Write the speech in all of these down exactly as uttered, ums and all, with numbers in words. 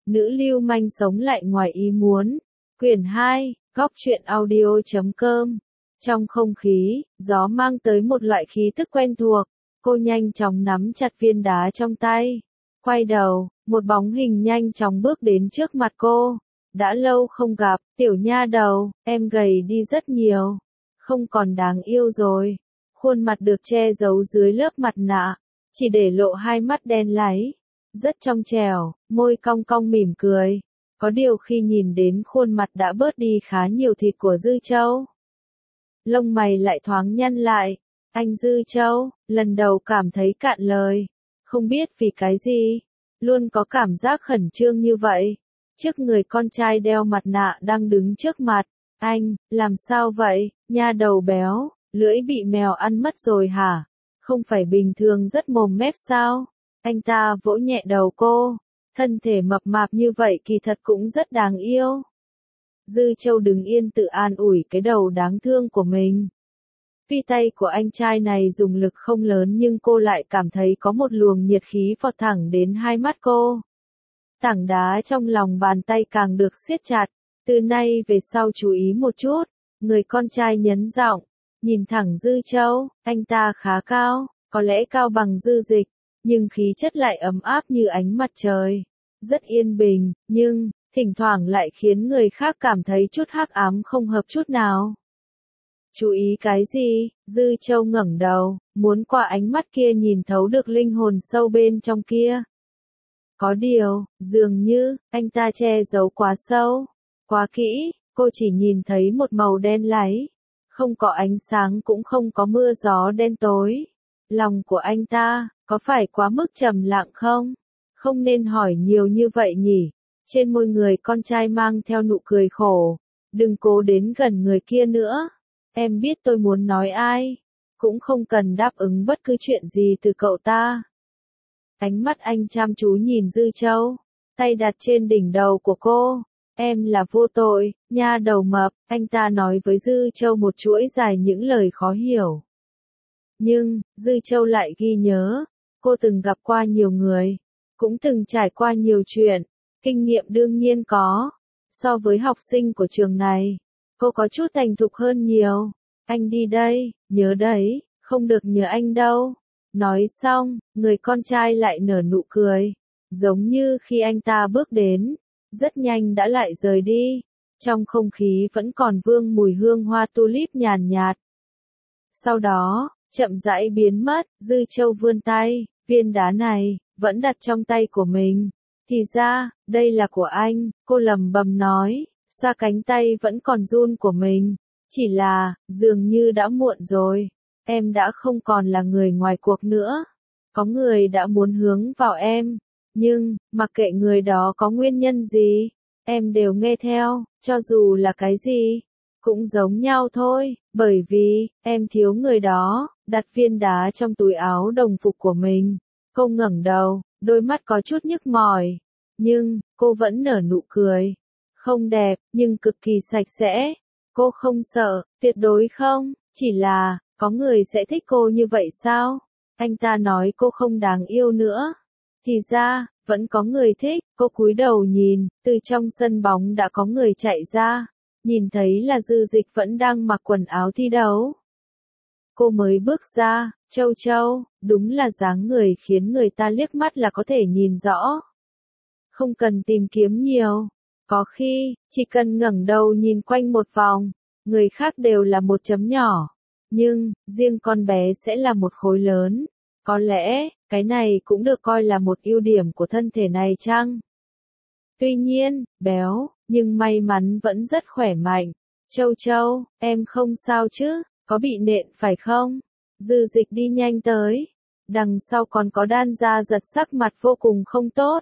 Nữ lưu manh sống lại ngoài ý muốn. Quyển hai, góc truyện audio chấm com. Trong không khí, gió mang tới một loại khí tức quen thuộc. Cô nhanh chóng nắm chặt viên đá trong tay. Quay đầu, một bóng hình nhanh chóng bước đến trước mặt cô. Đã lâu không gặp, tiểu nha đầu, em gầy đi rất nhiều. Không còn đáng yêu rồi. Khuôn mặt được che giấu dưới lớp mặt nạ, chỉ để lộ hai mắt đen láy. Rất trong trẻo, môi cong cong mỉm cười. Có điều khi nhìn đến khuôn mặt đã bớt đi khá nhiều thịt của Dư Châu. Lông mày lại thoáng nhăn lại. Anh Dư Châu, lần đầu cảm thấy cạn lời. Không biết vì cái gì, luôn có cảm giác khẩn trương như vậy. Trước người con trai đeo mặt nạ đang đứng trước mặt. Anh, làm sao vậy, nha đầu béo, lưỡi bị mèo ăn mất rồi hả? Không phải bình thường rất mồm mép sao? Anh ta vỗ nhẹ đầu cô. Thân thể mập mạp như vậy kỳ thật cũng rất đáng yêu. Dư Châu đứng yên tự an ủi cái đầu đáng thương của mình. Tuy tay của anh trai này dùng lực không lớn nhưng cô lại cảm thấy có một luồng nhiệt khí vọt thẳng đến hai mắt cô. Tảng đá trong lòng bàn tay càng được siết chặt. Từ nay về sau chú ý một chút. Người con trai nhấn giọng. Nhìn thẳng Dư Châu, anh ta khá cao, có lẽ cao bằng Dư Dịch, nhưng khí chất lại ấm áp như ánh mặt trời. Rất yên bình, nhưng, thỉnh thoảng lại khiến người khác cảm thấy chút hắc ám không hợp chút nào. Chú ý cái gì? Dư Châu ngẩng đầu, muốn qua ánh mắt kia nhìn thấu được linh hồn sâu bên trong kia. Có điều, dường như, anh ta che giấu quá sâu, quá kỹ, cô chỉ nhìn thấy một màu đen láy. Không có ánh sáng cũng không có mưa gió đen tối. Lòng của anh ta, có phải quá mức trầm lặng không? Không nên hỏi nhiều như vậy nhỉ. Trên môi người con trai mang theo nụ cười khổ. Đừng cố đến gần người kia nữa. Em biết tôi muốn nói ai. Cũng không cần đáp ứng bất cứ chuyện gì từ cậu ta. Ánh mắt anh chăm chú nhìn Dư Châu. Tay đặt trên đỉnh đầu của cô. Em là vô tội, nha đầu mập, anh ta nói với Dư Châu một chuỗi dài những lời khó hiểu. Nhưng, Dư Châu lại ghi nhớ, cô từng gặp qua nhiều người, cũng từng trải qua nhiều chuyện, kinh nghiệm đương nhiên có. So với học sinh của trường này, cô có chút thành thục hơn nhiều. Anh đi đây, nhớ đấy, không được nhớ anh đâu. Nói xong, người con trai lại nở nụ cười, giống như khi anh ta bước đến. Rất nhanh đã lại rời đi. Trong không khí vẫn còn vương mùi hương hoa tulip nhàn nhạt. Sau đó, chậm rãi biến mất, Dư Châu vươn tay, viên đá này, vẫn đặt trong tay của mình. Thì ra, đây là của anh, cô lẩm bẩm nói, xoa cánh tay vẫn còn run của mình. Chỉ là, dường như đã muộn rồi. Em đã không còn là người ngoài cuộc nữa. Có người đã muốn hướng vào em. Nhưng, mặc kệ người đó có nguyên nhân gì, em đều nghe theo, cho dù là cái gì, cũng giống nhau thôi, bởi vì, em thiếu người đó, đặt viên đá trong túi áo đồng phục của mình. Cô ngẩng đầu, đôi mắt có chút nhức mỏi, nhưng, cô vẫn nở nụ cười. Không đẹp, nhưng cực kỳ sạch sẽ. Cô không sợ, tuyệt đối không, chỉ là, có người sẽ thích cô như vậy sao? Anh ta nói cô không đáng yêu nữa. Thì ra, vẫn có người thích, cô cúi đầu nhìn, từ trong sân bóng đã có người chạy ra, nhìn thấy là Dư Dịch vẫn đang mặc quần áo thi đấu. Cô mới bước ra, Châu Châu, đúng là dáng người khiến người ta liếc mắt là có thể nhìn rõ. Không cần tìm kiếm nhiều, có khi, chỉ cần ngẩng đầu nhìn quanh một vòng, người khác đều là một chấm nhỏ, nhưng, riêng con bé sẽ là một khối lớn. Có lẽ, cái này cũng được coi là một ưu điểm của thân thể này chăng? Tuy nhiên, béo, nhưng may mắn vẫn rất khỏe mạnh. Châu Châu, em không sao chứ, có bị nện phải không? Dư Dịch đi nhanh tới. Đằng sau còn có Đan Gia Giật sắc mặt vô cùng không tốt.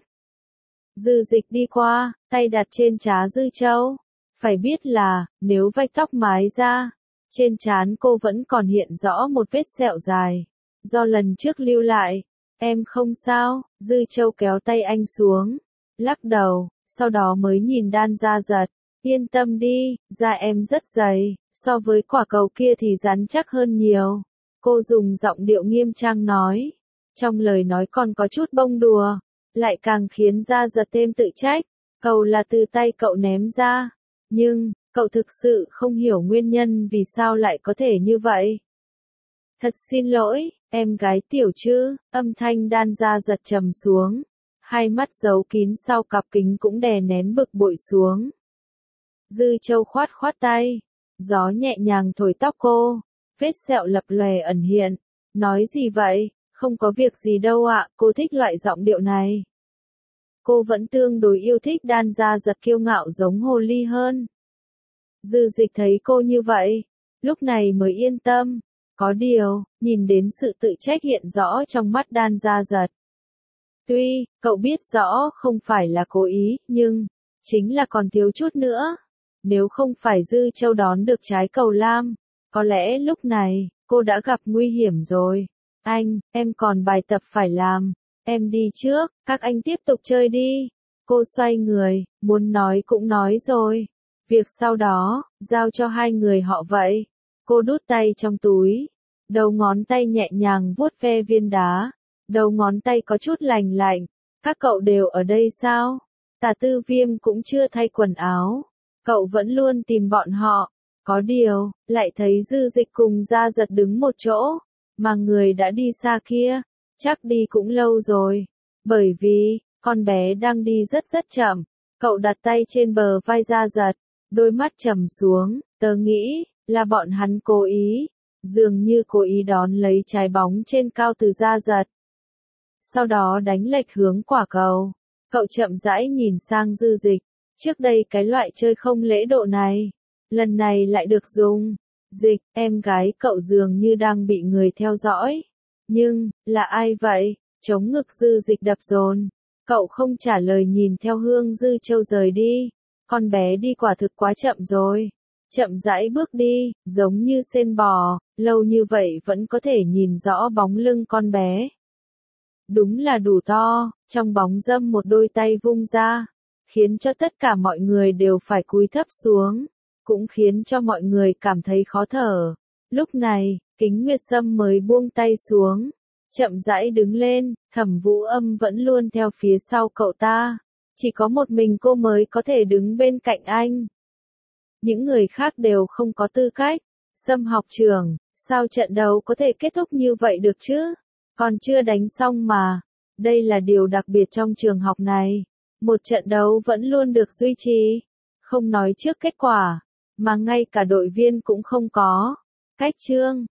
Dư Dịch đi qua, tay đặt trên trán Dư Châu. Phải biết là, nếu vạch tóc mái ra, trên trán cô vẫn còn hiện rõ một vết sẹo dài. Do lần trước lưu lại, em không sao, Dư Châu kéo tay anh xuống, lắc đầu, sau đó mới nhìn Đan Gia Giật, yên tâm đi, da em rất dày, so với quả cầu kia thì rắn chắc hơn nhiều. Cô dùng giọng điệu nghiêm trang nói, trong lời nói còn có chút bông đùa, lại càng khiến Gia Giật thêm tự trách, Cầu là từ tay cậu ném ra. Nhưng, cậu thực sự không hiểu nguyên nhân vì sao lại có thể như vậy. Thật xin lỗi, em gái Tiểu Trư, âm thanh Đan Gia giật trầm xuống. Hai mắt giấu kín sau cặp kính cũng đè nén bực bội xuống. Dư Châu khoát khoát tay. Gió nhẹ nhàng thổi tóc cô. Vết sẹo lập lòe ẩn hiện. Nói gì vậy? Không có việc gì đâu ạ, cô thích loại giọng điệu này. Cô vẫn tương đối yêu thích Đan Gia giật kiêu ngạo giống hồ ly hơn. Dư Dịch thấy cô như vậy, lúc này mới yên tâm. Có điều, nhìn đến sự tự trách hiện rõ trong mắt Đan Gia giật. Tuy, cậu biết rõ không phải là cố ý, nhưng, chính là còn thiếu chút nữa. Nếu không phải Dư Châu đón được trái cầu lam, có lẽ lúc này, cô đã gặp nguy hiểm rồi. Anh, em còn bài tập phải làm. Em đi trước, các anh tiếp tục chơi đi. Cô xoay người, muốn nói cũng nói rồi. Việc sau đó, giao cho hai người họ vậy. Cô đút tay trong túi. Đầu ngón tay nhẹ nhàng vuốt ve viên đá. Đầu ngón tay có chút lành lạnh. Các cậu đều ở đây sao? Tả Tư Viêm cũng chưa thay quần áo. Cậu vẫn luôn tìm bọn họ. Có điều, lại thấy Dư Dịch cùng Gia Giật đứng một chỗ. Mà người đã đi xa kia, chắc đi cũng lâu rồi. Bởi vì, con bé đang đi rất rất chậm. Cậu đặt tay trên bờ vai Gia Giật, đôi mắt trầm xuống, tớ nghĩ, là bọn hắn cố ý. Dường như cố ý đón lấy trái bóng trên cao từ Gia Giật. Sau đó đánh lệch hướng quả cầu. Cậu chậm rãi nhìn sang Dư Dịch. Trước đây cái loại chơi không lễ độ này, lần này lại được dùng. Dịch, em gái cậu dường như đang bị người theo dõi. Nhưng, là ai vậy? Chống ngực Dư Dịch đập dồn. Cậu không trả lời nhìn theo Hương Dư Châu rời đi. Con bé đi quả thực quá chậm rồi. Chậm rãi bước đi, giống như sên bò, lâu như vậy vẫn có thể nhìn rõ bóng lưng con bé. Đúng là đủ to, trong bóng râm một đôi tay vung ra, khiến cho tất cả mọi người đều phải cúi thấp xuống, cũng khiến cho mọi người cảm thấy khó thở. Lúc này, Kính Nguyệt Sâm mới buông tay xuống, chậm rãi đứng lên, Thẩm Vũ Âm vẫn luôn theo phía sau cậu ta, chỉ có một mình cô mới có thể đứng bên cạnh anh. Những người khác đều không có tư cách. Sâm học trưởng, sao trận đấu có thể kết thúc như vậy được chứ? Còn chưa đánh xong mà. Đây là điều đặc biệt trong trường học này. Một trận đấu vẫn luôn được duy trì. Không nói trước kết quả, mà ngay cả đội viên cũng không có. Cách chương